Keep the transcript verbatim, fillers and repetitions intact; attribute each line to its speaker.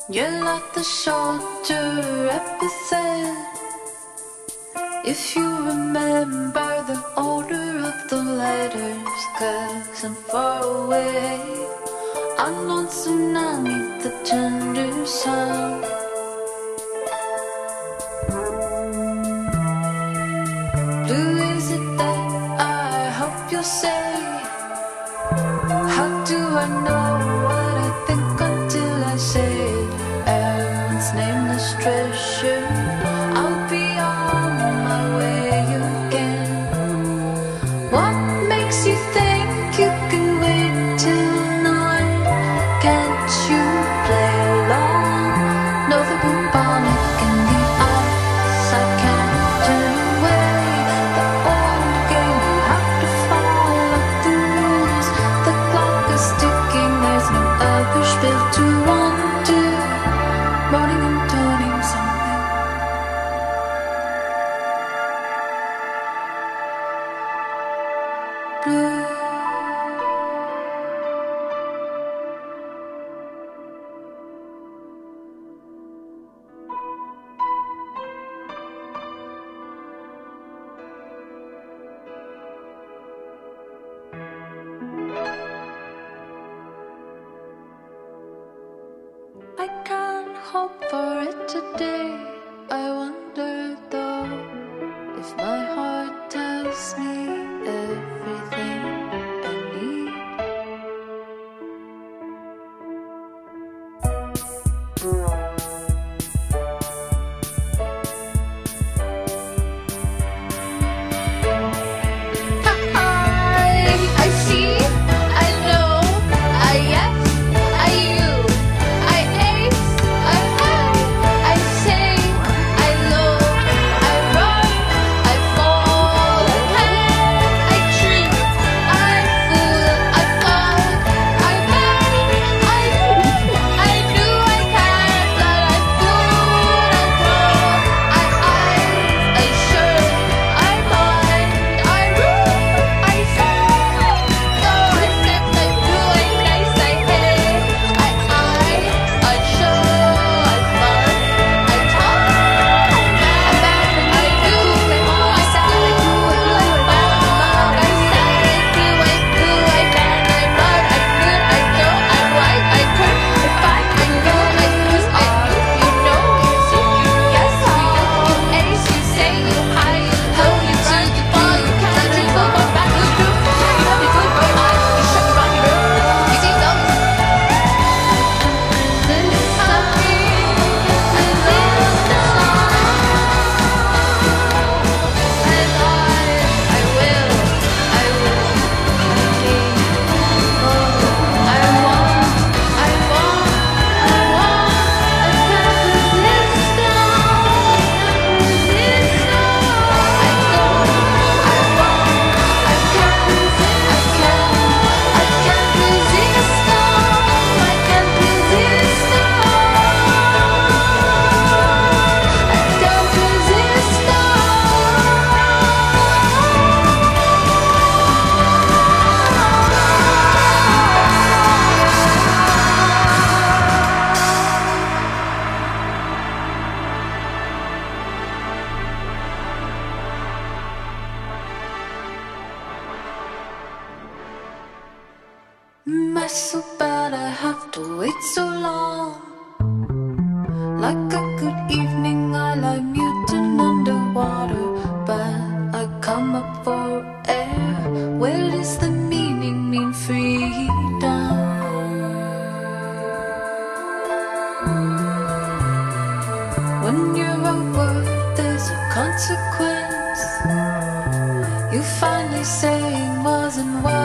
Speaker 1: You're like the shoulder epithet. If you remember the order of the letters, 'cause I'm far away. I'm on tsunami, the tender sound. Blue is it that I hope you'll say? How do I know what I think until I say it? Aaron's nameless treasure. I'll be on my way again. What makes you think you can wait till night? Can't you play along? Know the bubonic in the eyes. I can't turn away. The old game, you have to follow the rules. The clock is ticking, there's no other spill to undo. Morning and turning something. Blue. I can't hope for it today. I wonder though if my heart tells me everything I need. I, I see, I know, I yes, I you, I ace, I hide, I say, I love, I run, I fall, I plan, I treat, I fool, I fall, I beg, I do, I do, I can't, that I fool, I grow, I eyes, I sure, I mind, I rule, I say, so I sip, I do, I nice, I hate, I eye, I show, I fun, I talk, I back, I do, I say, I do, I back, I say, I do, I do, I can, I run, I good, I go, I right, I turn, I fight, I go, I lose, I lose, you know, you see, you yes, you you ace, you say, you high, you low, you turn, you fall, you can't, you go, go back, you do, you have a good boy eye, you shut your body room, you see those. This is something, I live the song, and I, I will, I will, I want, I want, I want, I can't resist now, resist now, I go, I want, I can't, I can't, I can't resist now, I can't resist now, I can't resist now. Mess so bad I have to wait so long. Like a good evening, I lie mutant underwater, but I come up for air. Where does the meaning mean freedom? When you're a word, there's a consequence. You finally saying wasn't what